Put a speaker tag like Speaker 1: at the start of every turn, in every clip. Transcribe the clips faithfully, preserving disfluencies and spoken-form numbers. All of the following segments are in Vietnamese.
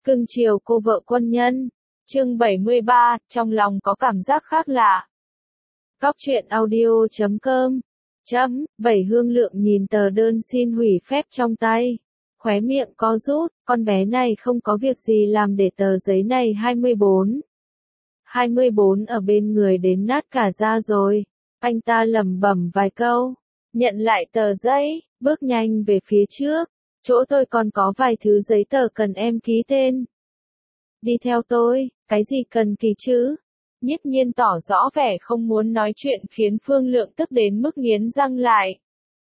Speaker 1: Cưng chiều cô vợ quân nhân. Chương bảy mươi ba, trong lòng có cảm giác khác lạ. Cóc truyện audio chấm com. Chấm, Bảy Hương Lượng nhìn tờ đơn xin hủy phép trong tay. Khóe miệng co rút, con bé này không có việc gì làm để tờ giấy này hai mươi bốn. hai mươi bốn ở bên người đến nát cả da rồi. Anh ta lẩm bẩm vài câu. Nhận lại tờ giấy, bước nhanh về phía trước. Chỗ tôi còn có vài thứ giấy tờ cần em ký tên. Đi theo tôi, cái gì cần ký chứ? Nhiếp Nhiên tỏ rõ vẻ không muốn nói chuyện khiến Phương Lượng tức đến mức nghiến răng lại.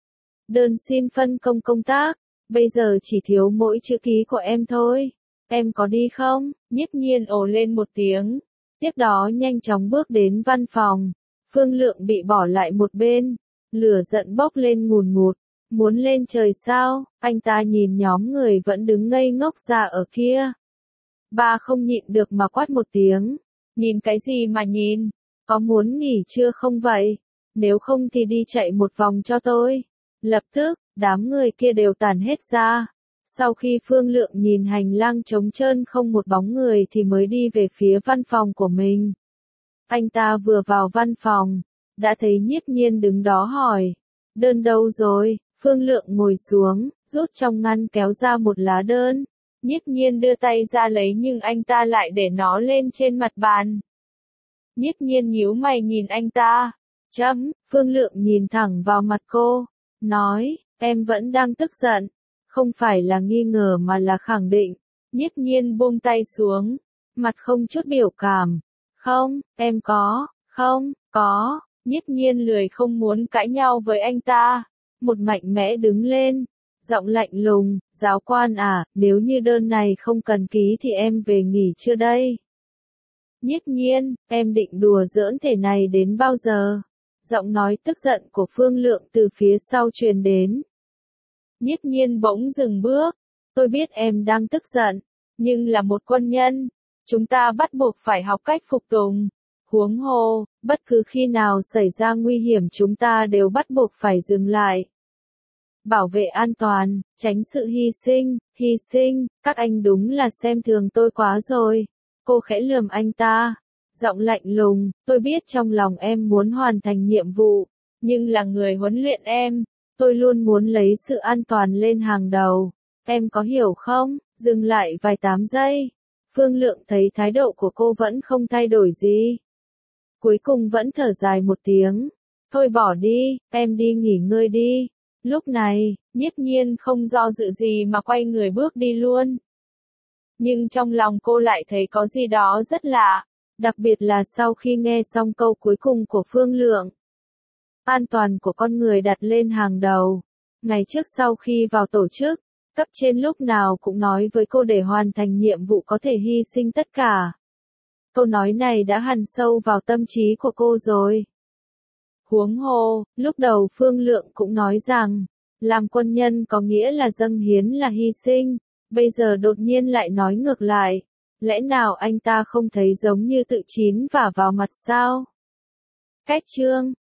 Speaker 1: Đơn xin phân công công tác, bây giờ chỉ thiếu mỗi chữ ký của em thôi. Em có đi không? Nhiếp Nhiên ồ lên một tiếng. Tiếp đó nhanh chóng bước đến văn phòng. Phương Lượng bị bỏ lại một bên. Lửa giận bốc lên ngùn ngụt. Muốn lên trời sao? Anh ta nhìn nhóm người vẫn đứng ngây ngốc ra ở kia. Ba không nhịn được mà quát một tiếng. Nhìn cái gì mà nhìn? Có muốn nghỉ chưa không vậy? Nếu không thì đi chạy một vòng cho tôi. Lập tức, đám người kia đều tản hết ra. Sau khi Phương Lượng nhìn hành lang trống trơn không một bóng người thì mới đi về phía văn phòng của mình. Anh ta vừa vào văn phòng, đã thấy Nhiếp Nhiên đứng đó hỏi. Đơn đâu rồi? Phương Lượng ngồi xuống, rút trong ngăn kéo ra một lá đơn. Nhiếp Nhiên đưa tay ra lấy nhưng anh ta lại để nó lên trên mặt bàn. Nhiếp Nhiên nhíu mày nhìn anh ta. Chấm, Phương Lượng nhìn thẳng vào mặt cô. Nói, em vẫn đang tức giận. Không phải là nghi ngờ mà là khẳng định. Nhiếp Nhiên buông tay xuống. Mặt không chút biểu cảm. Không, em có, không, có. Nhiếp Nhiên lười không muốn cãi nhau với anh ta. Một mạnh mẽ đứng lên. Giọng lạnh lùng, giáo quan à, nếu như đơn này không cần ký thì em về nghỉ chưa đây? Nhiếp Nhiên, em định đùa giỡn thể này đến bao giờ? Giọng nói tức giận của Phương Lượng từ phía sau truyền đến. Nhiếp Nhiên bỗng dừng bước. Tôi biết em đang tức giận, nhưng là một quân nhân. Chúng ta bắt buộc phải học cách phục tùng. Huống hồ, bất cứ khi nào xảy ra nguy hiểm chúng ta đều bắt buộc phải dừng lại. Bảo vệ an toàn, tránh sự hy sinh, hy sinh, các anh đúng là xem thường tôi quá rồi. Cô khẽ lườm anh ta, giọng lạnh lùng, tôi biết trong lòng em muốn hoàn thành nhiệm vụ, nhưng là người huấn luyện em, tôi luôn muốn lấy sự an toàn lên hàng đầu. Em có hiểu không? Dừng lại vài tám giây. Phương Lượng thấy thái độ của cô vẫn không thay đổi gì. Cuối cùng vẫn thở dài một tiếng. Thôi bỏ đi, em đi nghỉ ngơi đi. Lúc này, Nhiếp Nhiên không do dự gì mà quay người bước đi luôn. Nhưng trong lòng cô lại thấy có gì đó rất lạ, đặc biệt là sau khi nghe xong câu cuối cùng của Phương Lượng. An toàn của con người đặt lên hàng đầu. Ngày trước sau khi vào tổ chức, cấp trên lúc nào cũng nói với cô để hoàn thành nhiệm vụ có thể hy sinh tất cả. Câu nói này đã hằn sâu vào tâm trí của cô rồi. Huống hồ, lúc đầu Phương Lượng cũng nói rằng, làm quân nhân có nghĩa là dâng hiến là hy sinh, bây giờ đột nhiên lại nói ngược lại. Lẽ nào anh ta không thấy giống như tự chín vả vào mặt sao? Cách chương